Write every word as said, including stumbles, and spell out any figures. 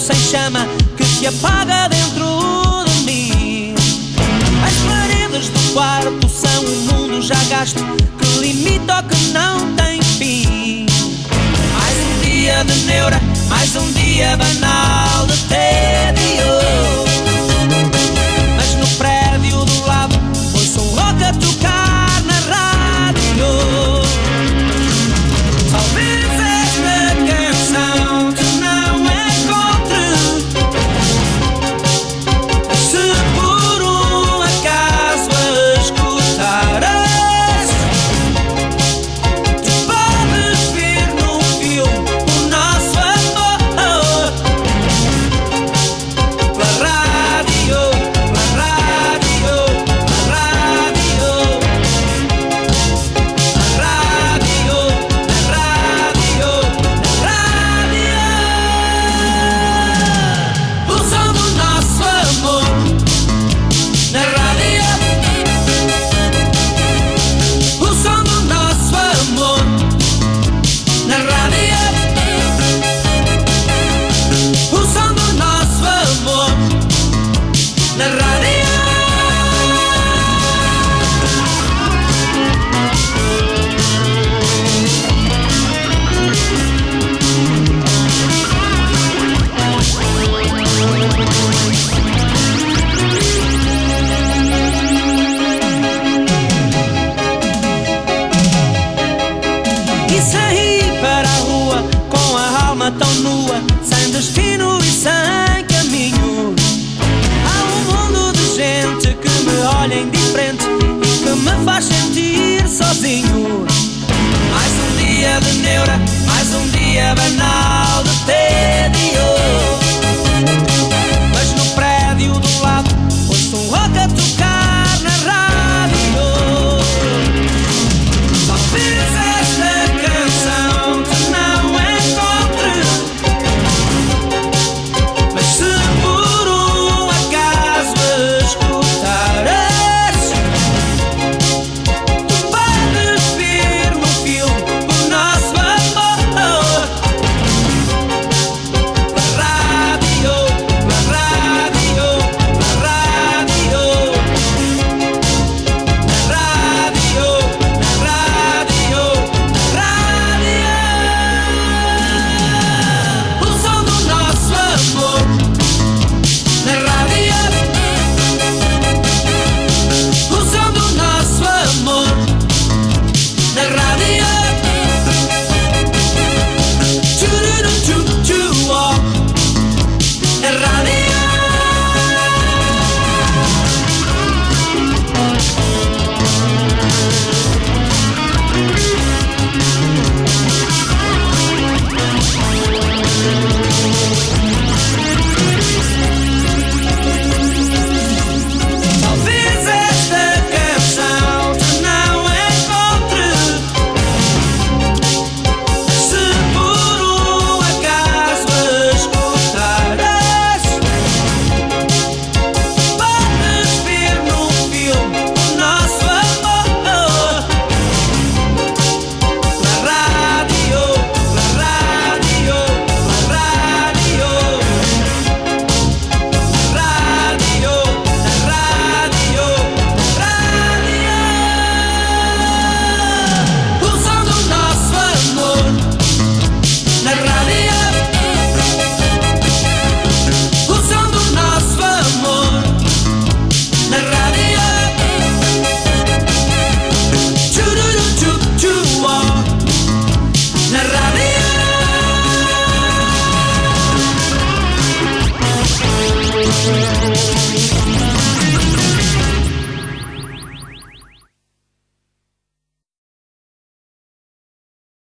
sem chama que se apaga dentro de mim. As paredes do quarto são um mundo já gasto que limita o que não tem fim. Mais um dia de neura, mais um dia banal de tédio. Mas no prédio do lado ouço um rock a tocar na rádio. Talvez esta canção tu não encontres, se por um acaso a escutares. Tu podes ver no filme o nosso amor pela rádio, pela rádio, pela rádio, na rádio, na rádio, na rádio. O som do nosso amor na rádio. O som do nosso amor na rádio. O som do nosso amor na rádio. E saí para a rua com a alma tão nua, sem destino e sem caminho. Há um mundo de gente que me olha indiferente e que me faz sentir sozinho. Mais um dia de neura, mais um dia banal de tédio. Mas no prédio do lado ouço um rock a tocar na rádio. Talvez esta canção tu não encontres, mas se por um acaso a escutares, tu podes ver no filme o nosso amor pela rádio, pela rádio, pela rádio, na rádio, na rádio, na rádio. O som do nosso amor na rádio. O som do nosso amor na rádio. Tchururu, tchu, tchu, ó, na rádio. Talvez esta canção tu não encontres, se por um acaso a escutares. Podes ver no filme o nosso amor pela rádio, pela rádio, pela rádio, na rádio, na rádio, na rádio. O som do nosso amor na rádio. O som do nosso amor na rádio. Tchururu, tchu, tchu, ó, na rádio.